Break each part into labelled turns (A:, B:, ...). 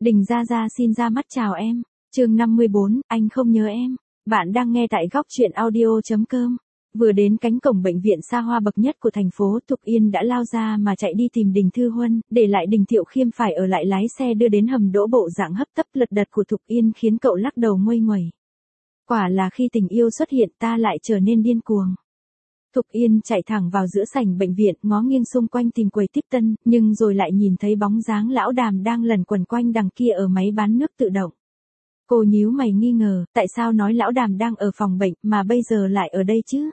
A: Đình Gia Gia xin ra mắt chào em. Chương 54, anh không nhớ em. Bạn đang nghe tại góc truyện audio.com. Vừa đến cánh cổng bệnh viện xa hoa bậc nhất của thành phố, Thục Yên đã lao ra mà chạy đi tìm Đình Thư Huân, để lại Đình Thiệu Khiêm phải ở lại lái xe đưa đến hầm đỗ. Bộ dạng hấp tấp lật đật của Thục Yên khiến cậu lắc đầu nguây nguẩy. Quả là khi tình yêu xuất hiện ta lại trở nên điên cuồng. Thục Yên chạy thẳng vào giữa sảnh bệnh viện, ngó nghiêng xung quanh tìm quầy tiếp tân, nhưng rồi lại nhìn thấy bóng dáng lão Đàm đang lẩn quẩn quanh đằng kia ở máy bán nước tự động. Cô nhíu mày nghi ngờ, tại sao nói lão Đàm đang ở phòng bệnh mà bây giờ lại ở đây chứ?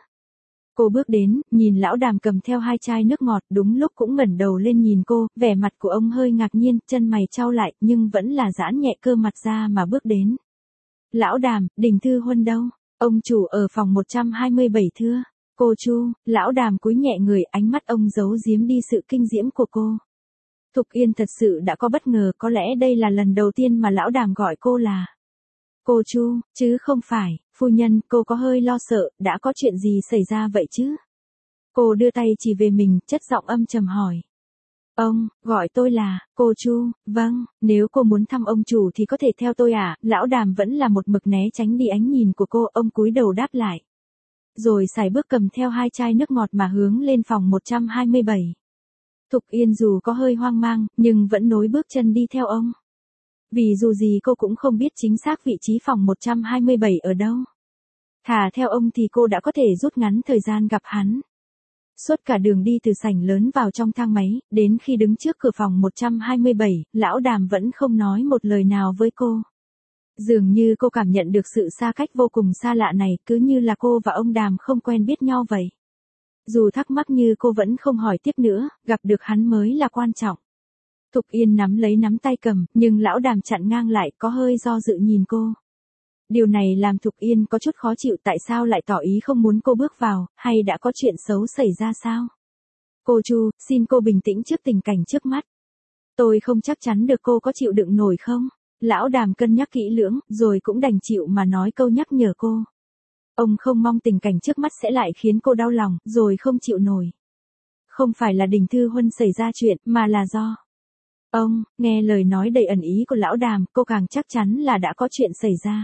A: Cô bước đến, nhìn lão Đàm cầm theo 2 chai nước ngọt, đúng lúc cũng ngẩng đầu lên nhìn cô, vẻ mặt của ông hơi ngạc nhiên, chân mày chau lại, nhưng vẫn là giãn nhẹ cơ mặt ra mà bước đến. Lão Đàm, Đình Thư Huân đâu? Ông chủ ở phòng 127 thưa. Cô Chu, lão Đàm cúi nhẹ người, ánh mắt ông giấu giếm đi sự kinh diễm của cô. Thục Yên thật sự đã có bất ngờ, có lẽ đây là lần đầu tiên mà lão Đàm gọi cô là cô Chu, chứ không phải, phu nhân. Cô có hơi lo sợ, đã có chuyện gì xảy ra vậy chứ? Cô đưa tay chỉ về mình, chất giọng âm trầm hỏi. Ông, gọi tôi là cô Chu, vâng, nếu cô muốn thăm ông chủ thì có thể theo tôi à? Lão Đàm vẫn là một mực né tránh đi ánh nhìn của cô, ông cúi đầu đáp lại. Rồi sải bước cầm theo 2 chai nước ngọt mà hướng lên phòng 127. Thục Yên dù có hơi hoang mang, nhưng vẫn nối bước chân đi theo ông. Vì dù gì cô cũng không biết chính xác vị trí phòng 127 ở đâu. Thà theo ông thì cô đã có thể rút ngắn thời gian gặp hắn. Suốt cả đường đi từ sảnh lớn vào trong thang máy, đến khi đứng trước cửa phòng 127, lão Đàm vẫn không nói một lời nào với cô. Dường như cô cảm nhận được sự xa cách vô cùng xa lạ này, cứ như là cô và ông Đàm không quen biết nhau vậy. Dù thắc mắc như cô vẫn không hỏi tiếp nữa, gặp được hắn mới là quan trọng. Thục Yên nắm lấy nắm tay cầm, nhưng lão Đàm chặn ngang lại, có hơi do dự nhìn cô. Điều này làm Thục Yên có chút khó chịu, tại sao lại tỏ ý không muốn cô bước vào, hay đã có chuyện xấu xảy ra sao? Cô Chu, xin cô bình tĩnh trước tình cảnh trước mắt. Tôi không chắc chắn được cô có chịu đựng nổi không? Lão Đàm cân nhắc kỹ lưỡng, rồi cũng đành chịu mà nói câu nhắc nhở cô. Ông không mong tình cảnh trước mắt sẽ lại khiến cô đau lòng, rồi không chịu nổi. Không phải là Đình Thư Huân xảy ra chuyện, mà là do ông. Nghe lời nói đầy ẩn ý của lão Đàm, cô càng chắc chắn là đã có chuyện xảy ra.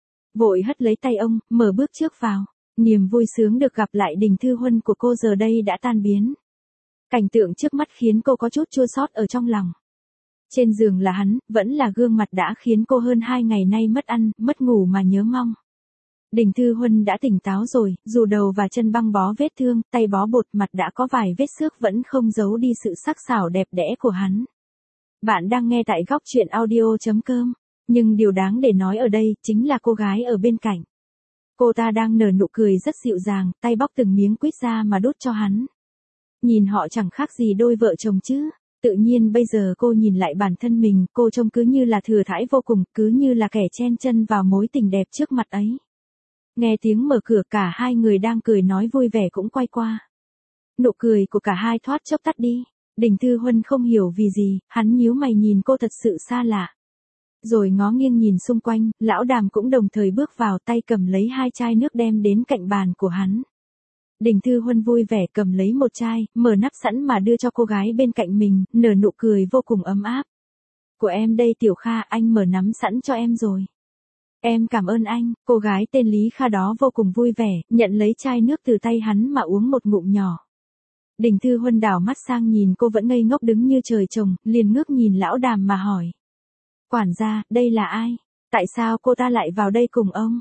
A: Vội hất lấy tay ông, mở bước trước vào. Niềm vui sướng được gặp lại Đình Thư Huân của cô giờ đây đã tan biến. Cảnh tượng trước mắt khiến cô có chút chua xót ở trong lòng. Trên giường là hắn, vẫn là gương mặt đã khiến cô hơn 2 ngày nay mất ăn, mất ngủ mà nhớ mong. Đình Thư Huân đã tỉnh táo rồi, dù đầu và chân băng bó vết thương, tay bó bột, mặt đã có vài vết xước vẫn không giấu đi sự sắc sảo đẹp đẽ của hắn. Bạn đang nghe tại góc truyện audio.com, nhưng điều đáng để nói ở đây chính là cô gái ở bên cạnh. Cô ta đang nở nụ cười rất dịu dàng, tay bóc từng miếng quýt ra mà đút cho hắn. Nhìn họ chẳng khác gì đôi vợ chồng chứ. Tự nhiên bây giờ cô nhìn lại bản thân mình, cô trông cứ như là thừa thãi vô cùng, cứ như là kẻ chen chân vào mối tình đẹp trước mặt ấy. Nghe tiếng mở cửa, cả hai người đang cười nói vui vẻ cũng quay qua. Nụ cười của cả hai thoát chốc tắt đi. Đình Thư Huân không hiểu vì gì, hắn nhíu mày nhìn cô thật sự xa lạ. Rồi ngó nghiêng nhìn xung quanh, lão Đàm cũng đồng thời bước vào, tay cầm lấy 2 chai nước đem đến cạnh bàn của hắn. Đình Thư Huân vui vẻ cầm lấy một chai, mở nắp sẵn mà đưa cho cô gái bên cạnh mình, nở nụ cười vô cùng ấm áp. Của em đây Tiểu Kha, anh mở nắm sẵn cho em rồi. Em cảm ơn anh. Cô gái tên Lý Kha đó vô cùng vui vẻ, nhận lấy chai nước từ tay hắn mà uống một ngụm nhỏ. Đình Thư Huân đảo mắt sang nhìn cô vẫn ngây ngốc đứng như trời trồng, liền ngước nhìn lão Đàm mà hỏi. Quản gia, đây là ai? Tại sao cô ta lại vào đây cùng ông?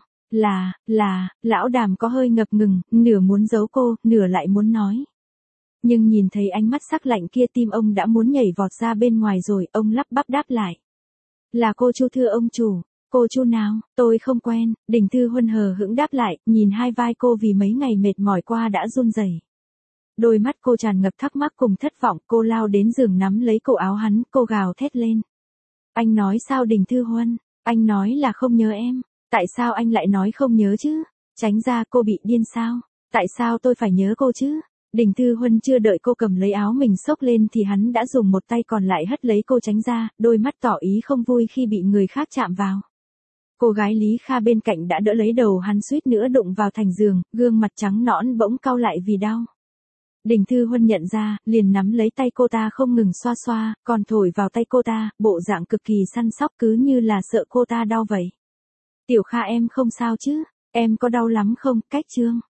A: Lão Đàm có hơi ngập ngừng, nửa muốn giấu cô, nửa lại muốn nói. Nhưng nhìn thấy ánh mắt sắc lạnh kia, tim ông đã muốn nhảy vọt ra bên ngoài rồi, ông lắp bắp đáp lại. Là cô Chu thưa ông chủ. Cô Chu nào? Tôi không quen. Đình Thư Huân hờ hững đáp lại, nhìn hai vai cô vì mấy ngày mệt mỏi qua đã run rẩy. Đôi mắt cô tràn ngập thắc mắc cùng thất vọng, cô lao đến giường nắm lấy cổ áo hắn, cô gào thét lên. Anh nói sao Đình Thư Huân? Anh nói là không nhớ em. Tại sao anh lại nói không nhớ chứ? Tránh ra, cô bị điên sao? Tại sao tôi phải nhớ cô chứ? Đình Thư Huân chưa đợi cô cầm lấy áo mình xốc lên thì hắn đã dùng một tay còn lại hất lấy cô tránh ra, đôi mắt tỏ ý không vui khi bị người khác chạm vào. Cô gái Lý Kha bên cạnh đã đỡ lấy đầu hắn, suýt nữa đụng vào thành giường, gương mặt trắng nõn bỗng cau lại vì đau. Đình Thư Huân nhận ra, liền nắm lấy tay cô ta không ngừng xoa xoa, còn thổi vào tay cô ta, bộ dạng cực kỳ săn sóc cứ như là sợ cô ta đau vậy. Tiểu Kha em không sao chứ, em có đau lắm không, Cách Trương.